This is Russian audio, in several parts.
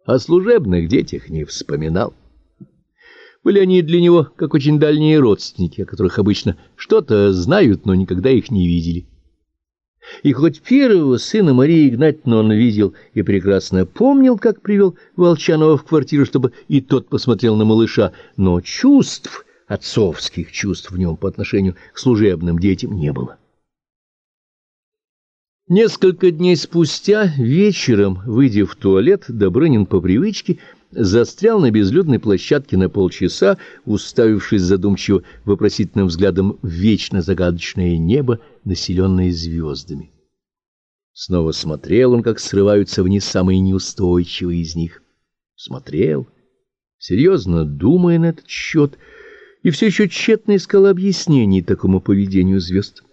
о служебных детях не вспоминал. Были они для него как очень дальние родственники, о которых обычно что-то знают, но никогда их не видели. И хоть первого сына Марии Игнатьевны он видел и прекрасно помнил, как привел Волчанова в квартиру, чтобы и тот посмотрел на малыша, но чувств, отцовских чувств в нем по отношению к служебным детям не было. Несколько дней спустя, вечером, выйдя в туалет, Добрынин по привычке застрял на безлюдной площадке на полчаса, уставившись задумчиво вопросительным взглядом в вечно загадочное небо, населенное звездами. Снова смотрел он, как срываются вниз самые неустойчивые из них. Смотрел, серьезно думая на этот счет, и все еще тщетно искал объяснений такому поведению звезд.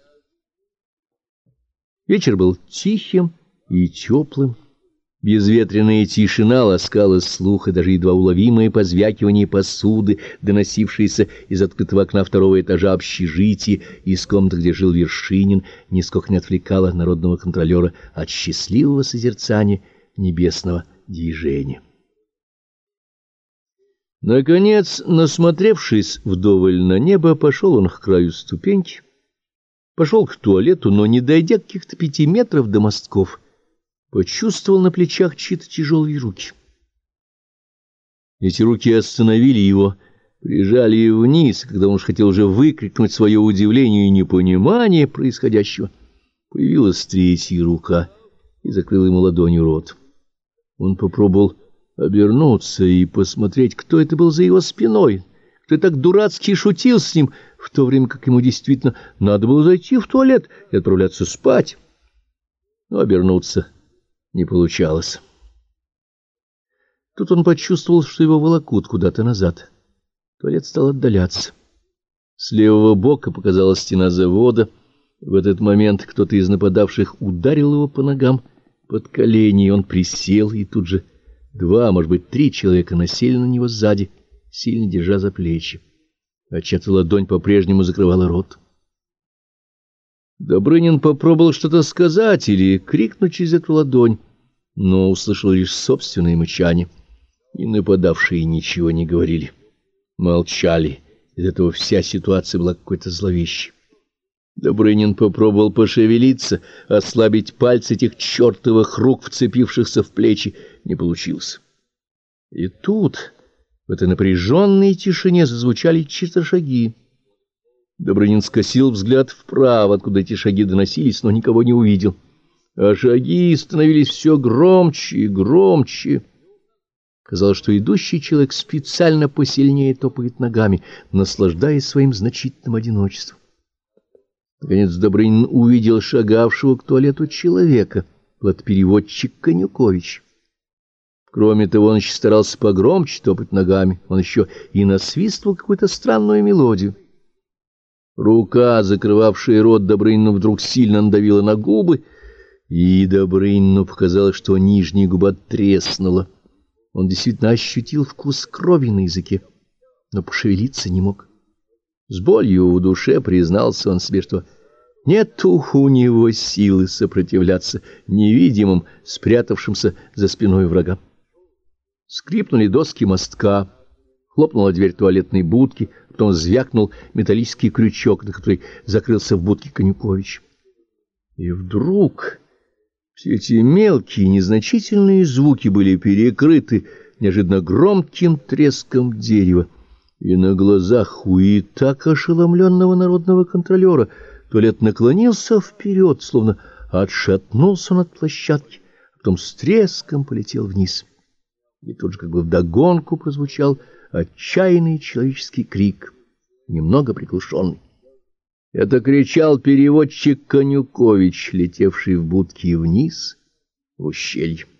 Вечер был тихим и теплым. Безветренная тишина ласкала слух, и даже едва уловимое позвякивание посуды, доносившееся из открытого окна второго этажа общежития, из комнаты, где жил Вершинин, нисколько не отвлекало народного контролера от счастливого созерцания небесного движения. Наконец, насмотревшись вдоволь на небо, пошел он к краю ступеньки, пошел к туалету, но, не дойдя каких-то 5 метров до мостков, почувствовал на плечах чьи-то тяжелые руки. Эти руки остановили его, прижали вниз, когда он уж хотел уже выкрикнуть свое удивление и непонимание происходящего. Появилась третья рука и закрыла ему ладонью рот. Он попробовал обернуться и посмотреть, кто это был за его спиной, кто так дурацки шутил с ним, в то время как ему действительно надо было зайти в туалет и отправляться спать. Но обернуться не получалось. Тут он почувствовал, что его волокут куда-то назад. Туалет стал отдаляться. С левого бока показалась стена завода. В этот момент кто-то из нападавших ударил его по ногам, под колени, и он присел, и тут же 2, может быть, 3 человека насели на него сзади, сильно держа за плечи. А чья-то ладонь по-прежнему закрывала рот. Добрынин попробовал что-то сказать или крикнуть через эту ладонь, но услышал лишь собственное мычание, и нападавшие ничего не говорили. Молчали. Из этого вся ситуация была какой-то зловещей. Добрынин попробовал пошевелиться, ослабить пальцы этих чертовых рук, вцепившихся в плечи. Не получилось. И тут, в этой напряженной тишине, зазвучали чьи-то шаги. Добрынин скосил взгляд вправо, откуда эти шаги доносились, но никого не увидел. А шаги становились все громче и громче. Казалось, что идущий человек специально посильнее топает ногами, наслаждаясь своим значительным одиночеством. Наконец Добрынин увидел шагавшего к туалету человека. Вот переводчик Конюкович. Кроме того, он еще старался погромче топать ногами. Он еще и насвистывал какую-то странную мелодию. Рука, закрывавшая рот Добрынину, вдруг сильно надавила на губы, и Добрынину показалось, что нижняя губа треснула. Он действительно ощутил вкус крови на языке, но пошевелиться не мог. С болью в душе признался он себе, что нет у него силы сопротивляться невидимым, спрятавшимся за спиной врага. Скрипнули доски мостка, хлопнула дверь туалетной будки, потом звякнул металлический крючок, на который закрылся в будке Конюкович. И вдруг все эти мелкие, незначительные звуки были перекрыты неожиданно громким треском дерева. И на глазах у и так ошеломленного народного контролера туалет наклонился вперед, словно отшатнулся он от площадки, а потом с треском полетел вниз. И тут же как бы вдогонку прозвучал отчаянный человеческий крик, немного приглушенный. Это кричал переводчик Конюкович, летевший в будке вниз в ущелье.